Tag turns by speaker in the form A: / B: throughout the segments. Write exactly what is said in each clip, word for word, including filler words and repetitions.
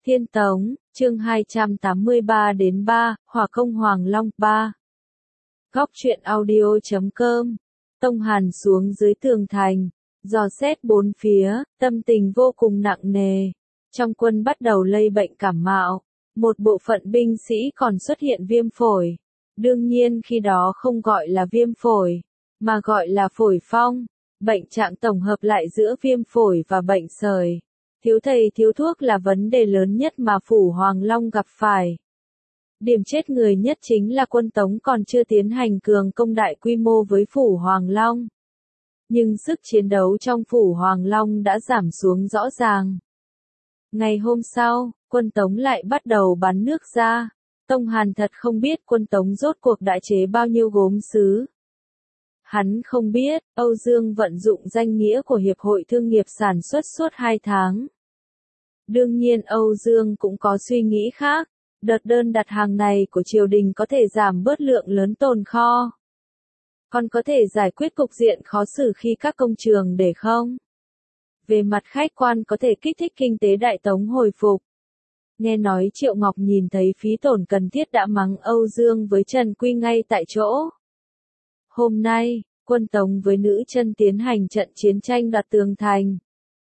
A: Thiên Tống, chương hai trăm tám mươi ba đến ba, Hỏa công Hoàng Long ba. Góc truyện audio chấm com. Tông Hàn xuống dưới tường thành, dò xét bốn phía, tâm tình vô cùng nặng nề. Trong quân bắt đầu lây bệnh cảm mạo, một bộ phận binh sĩ còn xuất hiện viêm phổi. Đương nhiên khi đó không gọi là viêm phổi, mà gọi là phổi phong, bệnh trạng tổng hợp lại giữa viêm phổi và bệnh sởi. Thiếu thầy thiếu thuốc là vấn đề lớn nhất mà Phủ Hoàng Long gặp phải. Điểm chết người nhất chính là quân Tống còn chưa tiến hành cường công đại quy mô với Phủ Hoàng Long. Nhưng sức chiến đấu trong Phủ Hoàng Long đã giảm xuống rõ ràng. Ngày hôm sau, quân Tống lại bắt đầu bắn nước ra. Tông Hàn thật không biết quân Tống rốt cuộc đã chế bao nhiêu gốm sứ. Hắn không biết, Âu Dương vận dụng danh nghĩa của Hiệp hội Thương nghiệp sản xuất suốt hai tháng. Đương nhiên Âu Dương cũng có suy nghĩ khác, đợt đơn đặt hàng này của triều đình có thể giảm bớt lượng lớn tồn kho. Còn có thể giải quyết cục diện khó xử khi các công trường để không. Về mặt khách quan có thể kích thích kinh tế Đại Tống hồi phục. Nghe nói Triệu Ngọc nhìn thấy phí tổn cần thiết đã mắng Âu Dương với Trần Quy ngay tại chỗ. Hôm nay, quân Tống với nữ chân tiến hành trận chiến tranh đoạt tường thành.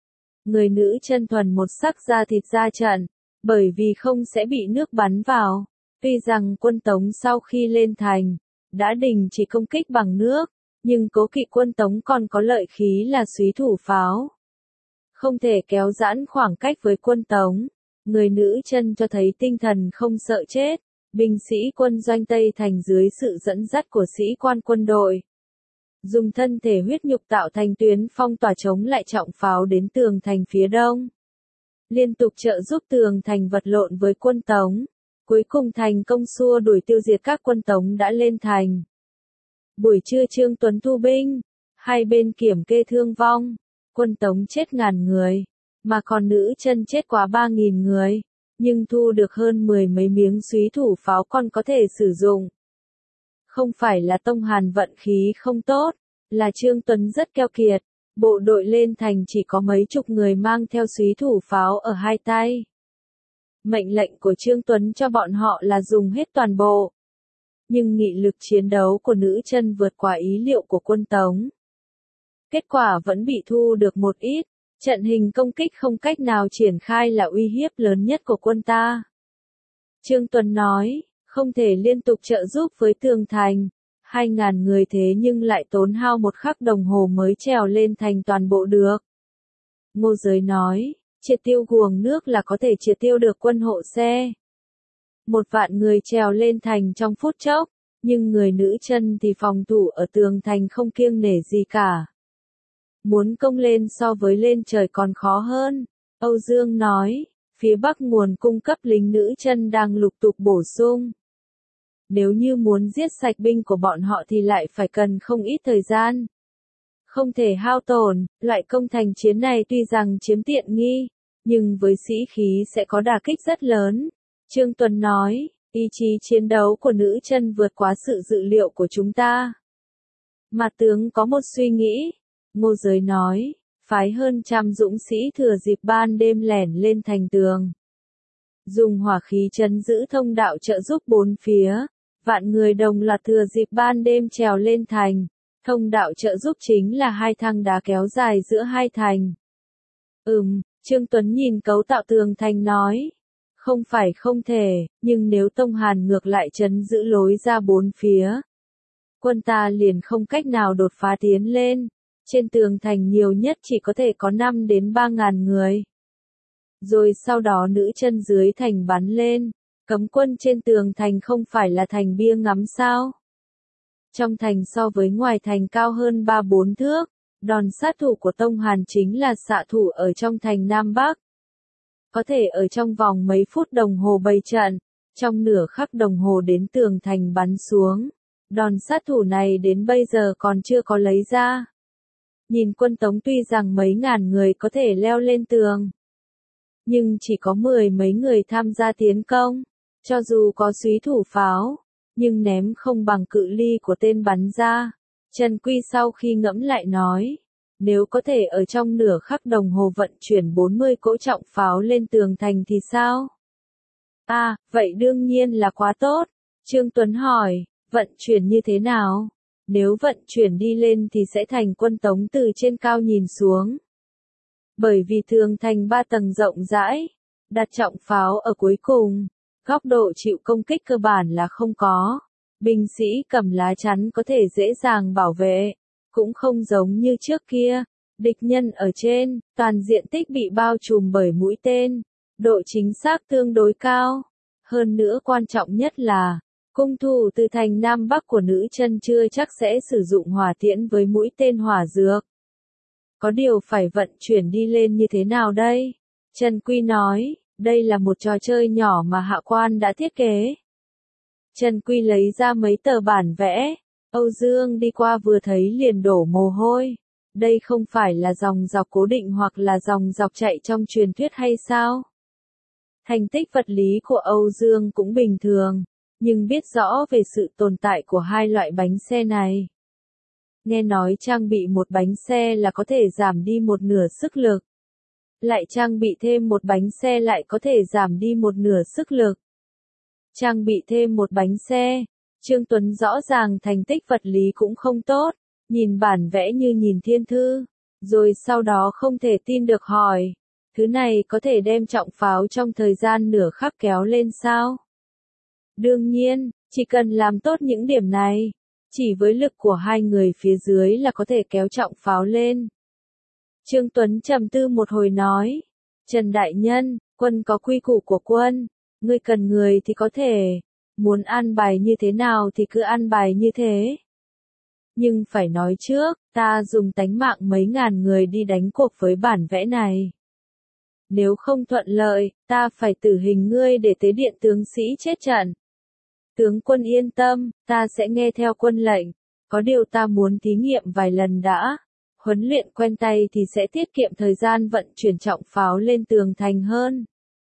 A: Người nữ chân thuần một sắc da thịt ra trận, bởi vì không sẽ bị nước bắn vào. Tuy rằng quân Tống sau khi lên thành, đã đình chỉ công kích bằng nước, nhưng cố kỵ quân Tống còn có lợi khí là súy thủ pháo. Không thể kéo giãn khoảng cách với quân Tống. Người nữ chân cho thấy tinh thần không sợ chết. Binh sĩ quân doanh Tây Thành dưới sự dẫn dắt của sĩ quan quân đội, dùng thân thể huyết nhục tạo thành tuyến phong tỏa chống lại trọng pháo đến tường thành phía đông. Liên tục trợ giúp tường thành vật lộn với quân Tống. Cuối cùng thành công xua đuổi tiêu diệt các quân Tống đã lên thành. Buổi trưa Trương Tuấn thu binh, hai bên kiểm kê thương vong. Quân Tống chết ngàn người, mà còn nữ chân chết quá ba nghìn người. Nhưng thu được hơn mười mấy miếng súy thủ pháo còn có thể sử dụng. Không phải là Tông Hàn vận khí không tốt, là Trương Tuấn rất keo kiệt. Bộ đội lên thành chỉ có mấy chục người mang theo súy thủ pháo ở hai tay. Mệnh lệnh của Trương Tuấn cho bọn họ là dùng hết toàn bộ. Nhưng nghị lực chiến đấu của nữ chân vượt qua ý liệu của quân Tống. Kết quả vẫn bị thu được một ít. Trận hình công kích không cách nào triển khai là uy hiếp lớn nhất của quân ta. Trương Tuấn nói, không thể liên tục trợ giúp với tường thành. Hai ngàn người thế nhưng lại tốn hao một khắc đồng hồ mới trèo lên thành toàn bộ được. Ngô Giới nói, triệt tiêu guồng nước là có thể triệt tiêu được quân hộ xe. Một vạn người trèo lên thành trong phút chốc, nhưng người nữ chân thì phòng thủ ở tường thành không kiêng nể gì cả. Muốn công lên so với lên trời còn khó hơn. Âu Dương nói, phía bắc nguồn cung cấp lính nữ chân đang lục tục bổ sung. Nếu như muốn giết sạch binh của bọn họ thì lại phải cần không ít thời gian. Không thể hao tổn, loại công thành chiến này tuy rằng chiếm tiện nghi, nhưng với sĩ khí sẽ có đả kích rất lớn. Trương Tuấn nói, ý chí chiến đấu của nữ chân vượt quá sự dự liệu của chúng ta. Mà tướng có một suy nghĩ. Ngô Giới nói, phái hơn trăm dũng sĩ thừa dịp ban đêm lẻn lên thành tường. Dùng hỏa khí trấn giữ thông đạo trợ giúp bốn phía, vạn người đồng loạt thừa dịp ban đêm trèo lên thành. Thông đạo trợ giúp chính là hai thang đá kéo dài giữa hai thành. Ừm, Trương Tuấn nhìn cấu tạo tường thành nói. Không phải không thể, nhưng nếu Tông Hàn ngược lại trấn giữ lối ra bốn phía, quân ta liền không cách nào đột phá tiến lên. Trên tường thành nhiều nhất chỉ có thể có năm đến ba ngàn người. Rồi sau đó nữ chân dưới thành bắn lên. Cấm quân trên tường thành không phải là thành bia ngắm sao? Trong thành so với ngoài thành cao hơn ba bốn thước. Đòn sát thủ của Tông Hàn chính là xạ thủ ở trong thành Nam Bắc. Có thể ở trong vòng mấy phút đồng hồ bày trận. Trong nửa khắc đồng hồ đến tường thành bắn xuống. Đòn sát thủ này đến bây giờ còn chưa có lấy ra. Nhìn quân Tống tuy rằng mấy ngàn người có thể leo lên tường, nhưng chỉ có mười mấy người tham gia tiến công. Cho dù có súy thủ pháo, nhưng ném không bằng cự ly của tên bắn ra. Trần Quy sau khi ngẫm lại nói, Nếu có thể ở trong nửa khắc đồng hồ vận chuyển bốn mươi cỗ trọng pháo lên tường thành thì sao? À, vậy đương nhiên là quá tốt. Trương Tuấn hỏi, vận chuyển như thế nào? Nếu vận chuyển đi lên thì sẽ thành quân tống từ trên cao nhìn xuống. Bởi vì tường thành ba tầng rộng rãi, đặt trọng pháo ở cuối cùng, góc độ chịu công kích cơ bản là không có. Binh sĩ cầm lá chắn có thể dễ dàng bảo vệ, cũng không giống như trước kia. Địch nhân ở trên, toàn diện tích bị bao trùm bởi mũi tên, độ chính xác tương đối cao. Hơn nữa quan trọng nhất là, cung thủ từ thành Nam Bắc của nữ chân chưa chắc sẽ sử dụng hỏa tiễn với mũi tên hỏa dược. Có điều phải vận chuyển đi lên như thế nào đây? Trần Quy nói, đây là một trò chơi nhỏ mà hạ quan đã thiết kế. Trần Quy lấy ra mấy tờ bản vẽ, Âu Dương đi qua vừa thấy liền đổ mồ hôi. Đây không phải là dòng dọc cố định hoặc là dòng dọc chạy trong truyền thuyết hay sao? Thành tích vật lý của Âu Dương cũng bình thường, nhưng biết rõ về sự tồn tại của hai loại bánh xe này. Nghe nói trang bị một bánh xe là có thể giảm đi một nửa sức lực. Lại trang bị thêm một bánh xe lại có thể giảm đi một nửa sức lực. Trang bị thêm một bánh xe, Trương Tuấn rõ ràng thành tích vật lý cũng không tốt, nhìn bản vẽ như nhìn thiên thư, rồi sau đó không thể tin được hỏi, thứ này có thể đem trọng pháo trong thời gian nửa khắc kéo lên sao? Đương nhiên, chỉ cần làm tốt những điểm này, chỉ với lực của hai người phía dưới là có thể kéo trọng pháo lên. Trương Tuấn trầm tư một hồi nói, Trần Đại Nhân, quân có quy củ của quân, ngươi cần người thì có thể, muốn an bài như thế nào thì cứ an bài như thế. Nhưng phải nói trước, ta dùng tánh mạng mấy ngàn người đi đánh cuộc với bản vẽ này. Nếu không thuận lợi, ta phải tử hình ngươi để tế điện tướng sĩ chết trận. Tướng quân yên tâm, ta sẽ nghe theo quân lệnh, có điều ta muốn thí nghiệm vài lần đã. Huấn luyện quen tay thì sẽ tiết kiệm thời gian vận chuyển trọng pháo lên tường thành hơn.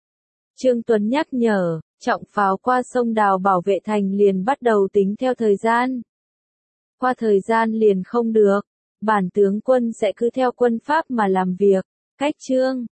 A: Trương Tuấn nhắc nhở, trọng pháo qua sông Đào bảo vệ thành liền bắt đầu tính theo thời gian. Qua thời gian liền không được, bản tướng quân sẽ cứ theo quân pháp mà làm việc. Cách chương